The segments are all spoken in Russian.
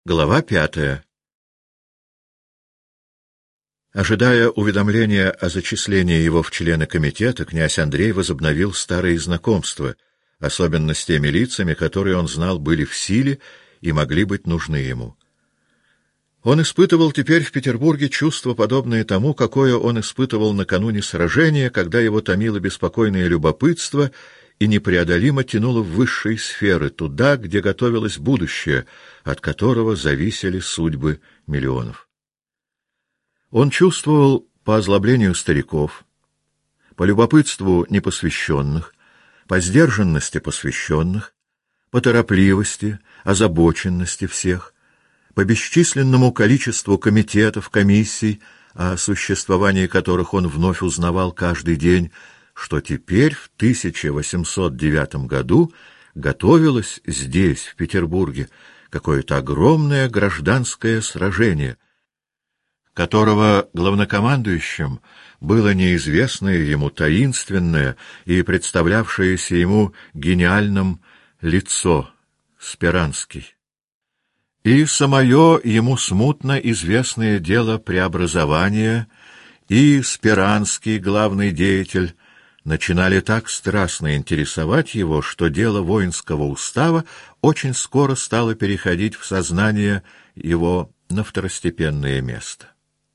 Глава 5. Ожидая уведомления о зачислении его в члены комитета, князь Андрей возобновил старые знакомства, особенно с теми лицами, которые он знал были в силе и могли быть нужны ему. Он испытывал теперь в Петербурге чувство, подобное тому, какое он испытывал накануне сражения, когда его томило беспокойное любопытство и непреодолимо тянуло в высшие сферы, туда, где готовилось будущее, от которого зависели судьбы миллионов. Он чувствовал по озлоблению стариков, по любопытству непосвященных, по сдержанности посвященных, по торопливости, озабоченности всех, по бесчисленному количеству комитетов, комиссий, о существовании которых он вновь узнавал каждый день, что теперь, в 1809 году, готовилось здесь, в Петербурге, какое-то огромное гражданское сражение, которого главнокомандующим было неизвестное ему таинственное и представлявшееся ему гениальным лицо Сперанский. И самое ему смутно известное дело преобразования и Сперанский, главный деятель, начинали так страстно интересовать его, что дело воинского устава очень скоро стало переходить в сознание его на второстепенное место.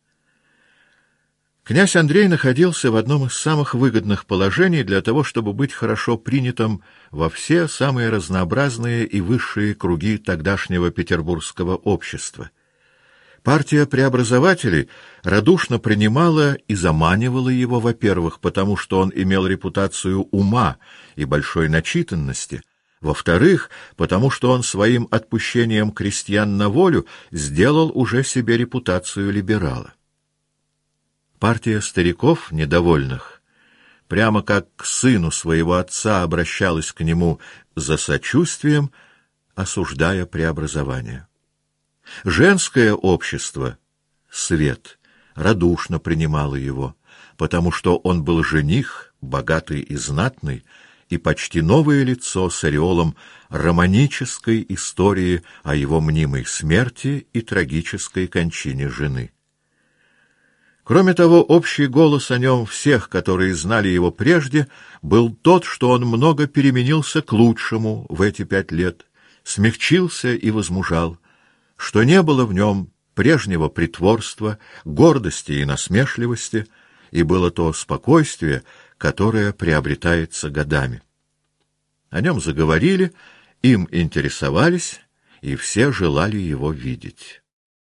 Князь Андрей находился в одном из самых выгодных положений для того, чтобы быть хорошо принятым во все самые разнообразные и высшие круги тогдашнего петербургского общества. Партия преобразователей радушно принимала и заманивала его, во-первых, потому что он имел репутацию ума и большой начитанности, во-вторых, потому что он своим отпущением крестьян на волю сделал уже себе репутацию либерала. Партия стариков, недовольных, прямо как к сыну своего отца обращалась к нему за сочувствием, осуждая преобразование. Женское общество, свет, радушно принимало его, потому что он был жених, богатый и знатный, и почти новое лицо с ореолом романической истории о его мнимой смерти и трагической кончине жены. Кроме того, общий голос о нем всех, которые знали его прежде, был тот, что он много переменился к лучшему в эти 5 лет, смягчился и возмужал, что не было в нем прежнего притворства, гордости и насмешливости, и было то спокойствие, которое приобретается годами. О нем заговорили, им интересовались, и все желали его видеть.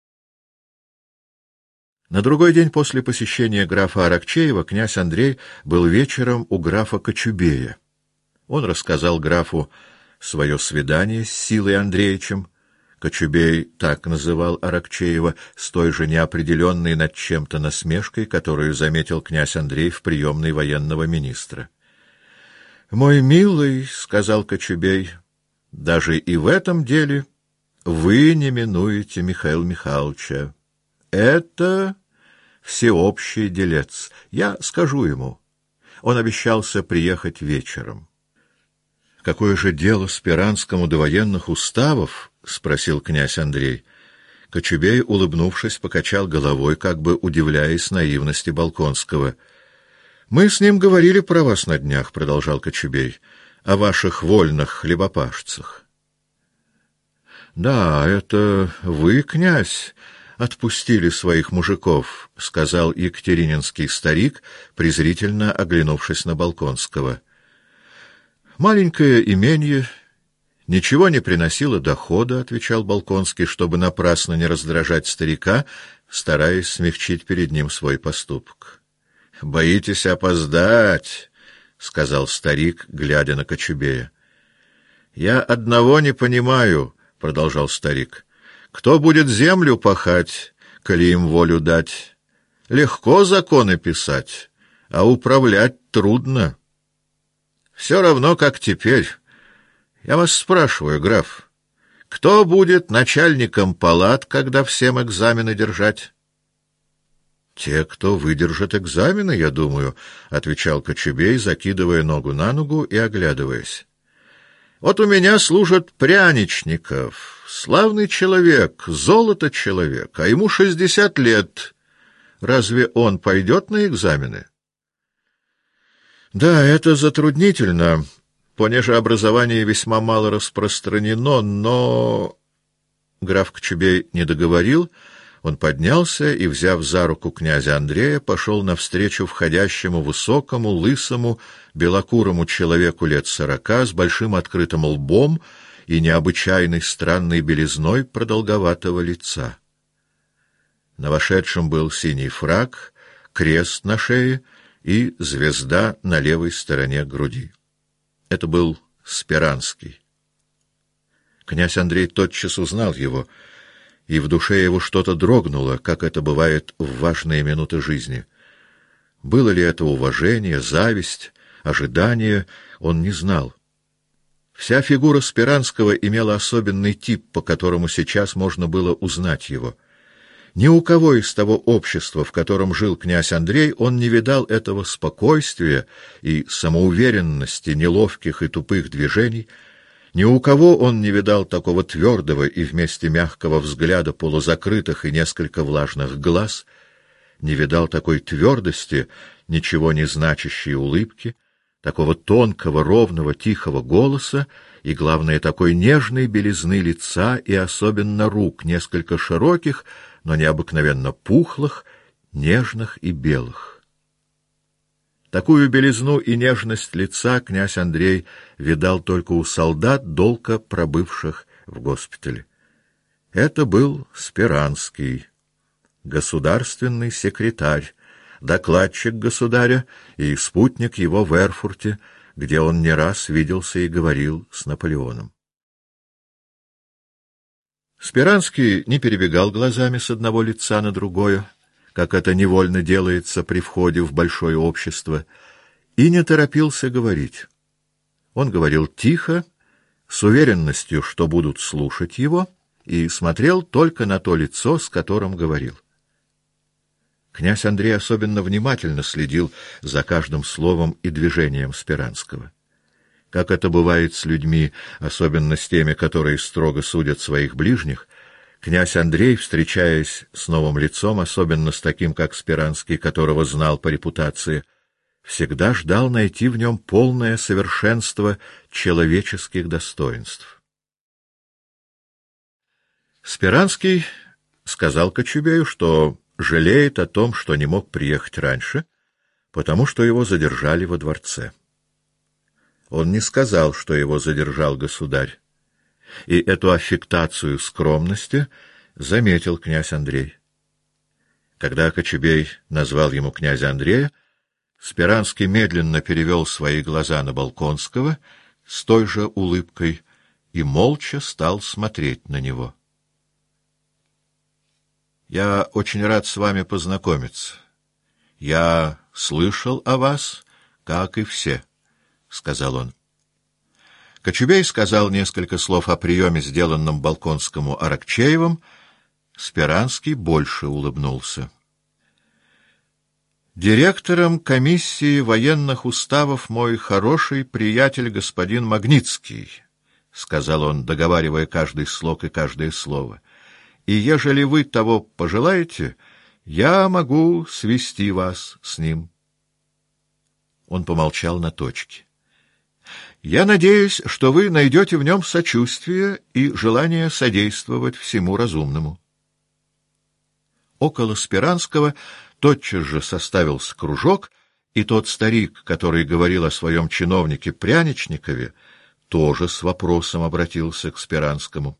На другой день после посещения графа Аракчеева князь Андрей был вечером у графа Кочубея. Он рассказал графу свое свидание с Силой Андреевичем. Кочубей так называл Аракчеева с той же неопределенной над чем-то насмешкой, которую заметил князь Андрей в приемной военного министра. «Мой милый, — сказал Кочубей, — даже и в этом деле вы не минуете Михаила Михайловича. Это всеобщий делец. Я скажу ему. Он обещался приехать вечером». «Какое же дело Сперанскому до военных уставов?» — спросил князь Андрей. Кочубей, улыбнувшись, покачал головой, как бы удивляясь наивности Болконского. «Мы с ним говорили про вас на днях, — продолжал Кочубей, — о ваших вольных хлебопашцах». «Да, это вы, князь, отпустили своих мужиков, — сказал екатерининский старик, презрительно оглянувшись на Болконского. «Маленькое именье ничего не приносило дохода, — отвечал Болконский, чтобы напрасно не раздражать старика, стараясь смягчить перед ним свой поступок. — Боитесь опоздать, — сказал старик, глядя на Кочубея. — Я одного не понимаю, — продолжал старик. — Кто будет землю пахать, коли им волю дать? Легко законы писать, а управлять трудно. Все равно, как теперь. Я вас спрашиваю, граф, кто будет начальником палат, когда всем экзамены держать? — Те, кто выдержит экзамены, я думаю, — отвечал Кочубей, закидывая ногу на ногу и оглядываясь. — Вот у меня служат Пряничников, славный человек, золото человек, а ему 60 лет. Разве он пойдет на экзамены? Да, это затруднительно, понеже образование весьма мало распространено, но... Граф Кочубей не договорил. Он поднялся и, взяв за руку князя Андрея, пошел навстречу входящему высокому, лысому, белокурому человеку лет 40 с большим открытым лбом и необычайной странной белизной продолговатого лица. На вошедшем был синий фрак, крест на шее и звезда на левой стороне груди. Это был Сперанский. Князь Андрей тотчас узнал его, и в душе его что-то дрогнуло, как это бывает в важные минуты жизни. Было ли это уважение, зависть, ожидание, он не знал. Вся фигура Сперанского имела особенный тип, по которому сейчас можно было узнать его. Ни у кого из того общества, в котором жил князь Андрей, он не видал этого спокойствия и самоуверенности, неловких и тупых движений. Ни у кого он не видал такого твердого и вместе мягкого взгляда полузакрытых и несколько влажных глаз, не видал такой твердости, ничего не значащей улыбки, такого тонкого, ровного, тихого голоса и, главное, такой нежной белизны лица и особенно рук, несколько широких, но необыкновенно пухлых, нежных и белых. Такую белизну и нежность лица князь Андрей видал только у солдат, долго пробывших в госпитале. Это был Сперанский, государственный секретарь, докладчик государя и спутник его в Эрфурте, где он не раз виделся и говорил с Наполеоном. Сперанский не перебегал глазами с одного лица на другое, как это невольно делается при входе в большое общество, и не торопился говорить. Он говорил тихо, с уверенностью, что будут слушать его, и смотрел только на то лицо, с которым говорил. Князь Андрей особенно внимательно следил за каждым словом и движением Сперанского. Как это бывает с людьми, особенно с теми, которые строго судят своих ближних, князь Андрей, встречаясь с новым лицом, особенно с таким, как Сперанский, которого знал по репутации, всегда ждал найти в нем полное совершенство человеческих достоинств. Сперанский сказал Кочубею, что жалеет о том, что не мог приехать раньше, потому что его задержали во дворце. Он не сказал, что его задержал государь, и эту аффектацию скромности заметил князь Андрей. Когда Кочубей назвал ему князя Андрея, Сперанский медленно перевел свои глаза на Болконского с той же улыбкой и молча стал смотреть на него. «Я очень рад с вами познакомиться. Я слышал о вас, как и все», — сказал он. Кочубей сказал несколько слов о приеме, сделанном Болконскому Аракчеевым. Сперанский больше улыбнулся. «Директором комиссии военных уставов мой хороший приятель господин Магнитский», — сказал он, договаривая каждый слог и каждое слово. «И ежели вы того пожелаете, я могу свести вас с ним». Он помолчал на точке. «Я надеюсь, что вы найдете в нем сочувствие и желание содействовать всему разумному». Около Сперанского тотчас же составился кружок, и тот старик, который говорил о своем чиновнике Пряничникове, тоже с вопросом обратился к Сперанскому.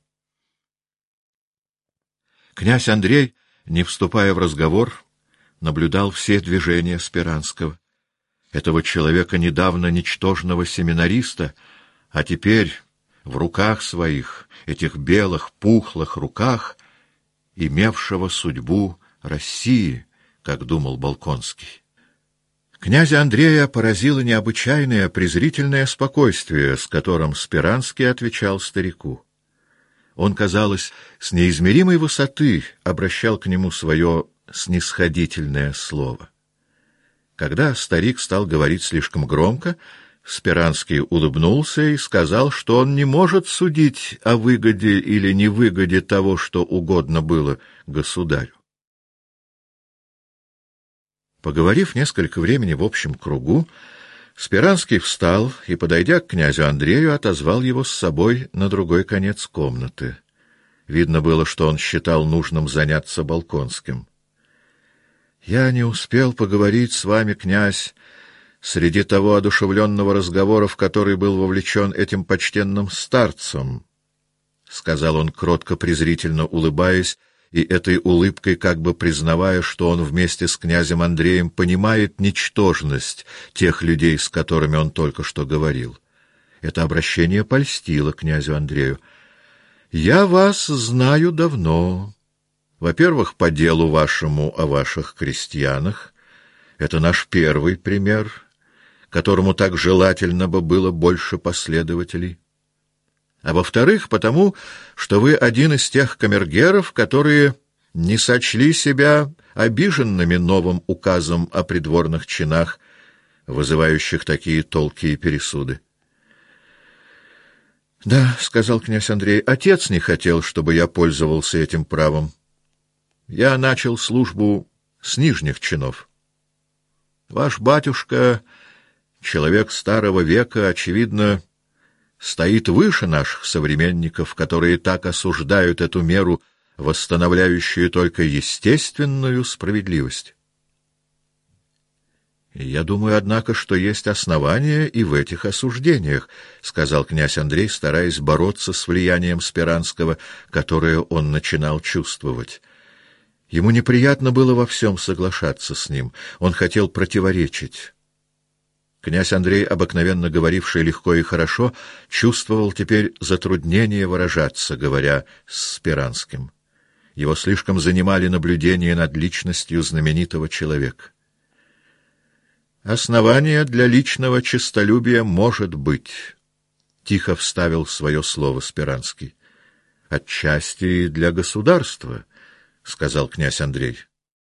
Князь Андрей, не вступая в разговор, наблюдал все движения Сперанского. Этого человека, недавно ничтожного семинариста, а теперь в руках своих, этих белых, пухлых руках, имевшего судьбу России, как думал Болконский. Князя Андрея поразило необычайное презрительное спокойствие, с которым Сперанский отвечал старику. Он, казалось, с неизмеримой высоты обращал к нему свое снисходительное слово. Когда старик стал говорить слишком громко, Спиранский улыбнулся и сказал, что он не может судить о выгоде или невыгоде того, что угодно было государю. Поговорив несколько времени в общем кругу, Спиранский встал и, подойдя к князю Андрею, отозвал его с собой на другой конец комнаты. Видно было, что он считал нужным заняться Болконским. — Я не успел поговорить с вами, князь, среди того одушевленного разговора, в который был вовлечен этим почтенным старцем, — сказал он, кротко-презрительно улыбаясь, и этой улыбкой как бы признавая, что он вместе с князем Андреем понимает ничтожность тех людей, с которыми он только что говорил. Это обращение польстило князю Андрею. — Я вас знаю давно. Во-первых, по делу вашему о ваших крестьянах. Это наш первый пример, которому так желательно бы было больше последователей. А во-вторых, потому, что вы один из тех камергеров, которые не сочли себя обиженными новым указом о придворных чинах, вызывающих такие толки и пересуды. — Да, — сказал князь Андрей, — отец не хотел, чтобы я пользовался этим правом. Я начал службу с нижних чинов. Ваш батюшка, человек старого века, очевидно, стоит выше наших современников, которые так осуждают эту меру, восстановляющую только естественную справедливость. — Я думаю, однако, что есть основания и в этих осуждениях, — сказал князь Андрей, стараясь бороться с влиянием Спиранского, которое он начинал чувствовать. Ему неприятно было во всем соглашаться с ним, он хотел противоречить. Князь Андрей, обыкновенно говоривший легко и хорошо, чувствовал теперь затруднение выражаться, говоря с Спиранским. Его слишком занимали наблюдения над личностью знаменитого человека. «Основание для личного честолюбия может быть», — тихо вставил свое слово Спиранский. «Отчасти и для государства», — сказал князь Андрей.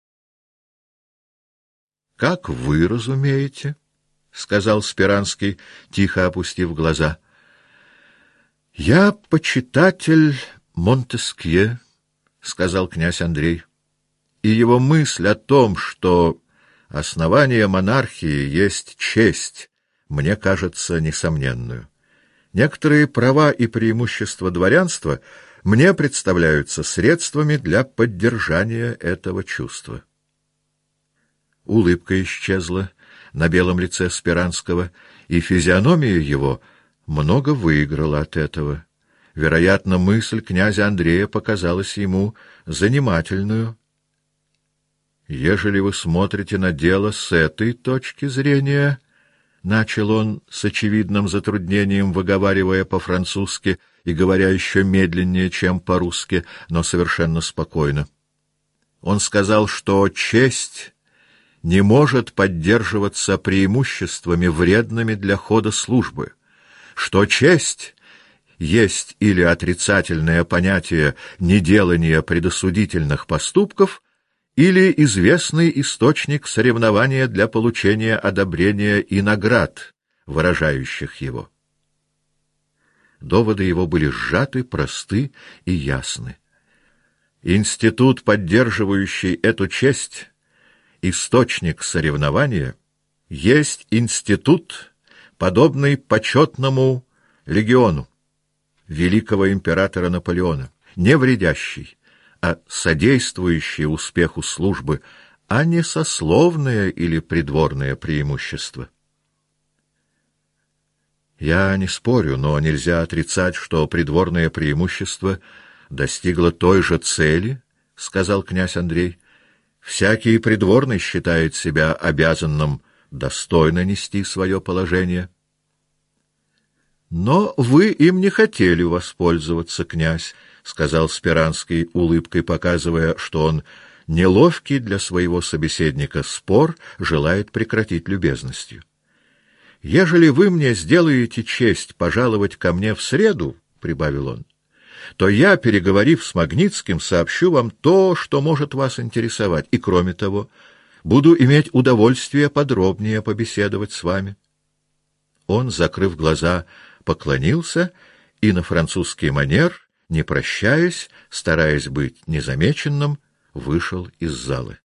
«Как вы разумеете?» — сказал Спиранский, тихо опустив глаза. — Я почитатель Монтескье, — сказал князь Андрей, — и его мысль о том, что основание монархии есть честь, мне кажется несомненную. Некоторые права и преимущества дворянства мне представляются средствами для поддержания этого чувства. Улыбка исчезла на белом лице Спиранского, и физиономия его много выиграла от этого. Вероятно, мысль князя Андрея показалась ему занимательную. «Ежели вы смотрите на дело с этой точки зрения...» — начал он с очевидным затруднением, выговаривая по-французски и говоря еще медленнее, чем по-русски, но совершенно спокойно. Он сказал, что честь не может поддерживаться преимуществами, вредными для хода службы, что честь есть или отрицательное понятие неделания предосудительных поступков, или известный источник соревнования для получения одобрения и наград, выражающих его. Доводы его были сжаты, просты и ясны. Институт, поддерживающий эту честь, источник соревнования, есть институт, подобный почетному легиону великого императора Наполеона, не вредящий, а содействующий успеху службы, а не сословное или придворное преимущество. Я не спорю, но нельзя отрицать, что придворное преимущество достигло той же цели, — сказал князь Андрей. Всякий придворный считает себя обязанным достойно нести свое положение. Но вы им не хотели воспользоваться, князь, — сказал Спиранский, улыбкой показывая, что он, неловкий для своего собеседника спор, желает прекратить любезностью. — Ежели вы мне сделаете честь пожаловать ко мне в среду, — прибавил он, — то я, переговорив с Магнитским, сообщу вам то, что может вас интересовать, и, кроме того, буду иметь удовольствие подробнее побеседовать с вами. он, закрыв глаза, поклонился и на французский манер, не прощаясь, стараясь быть незамеченным, вышел из залы.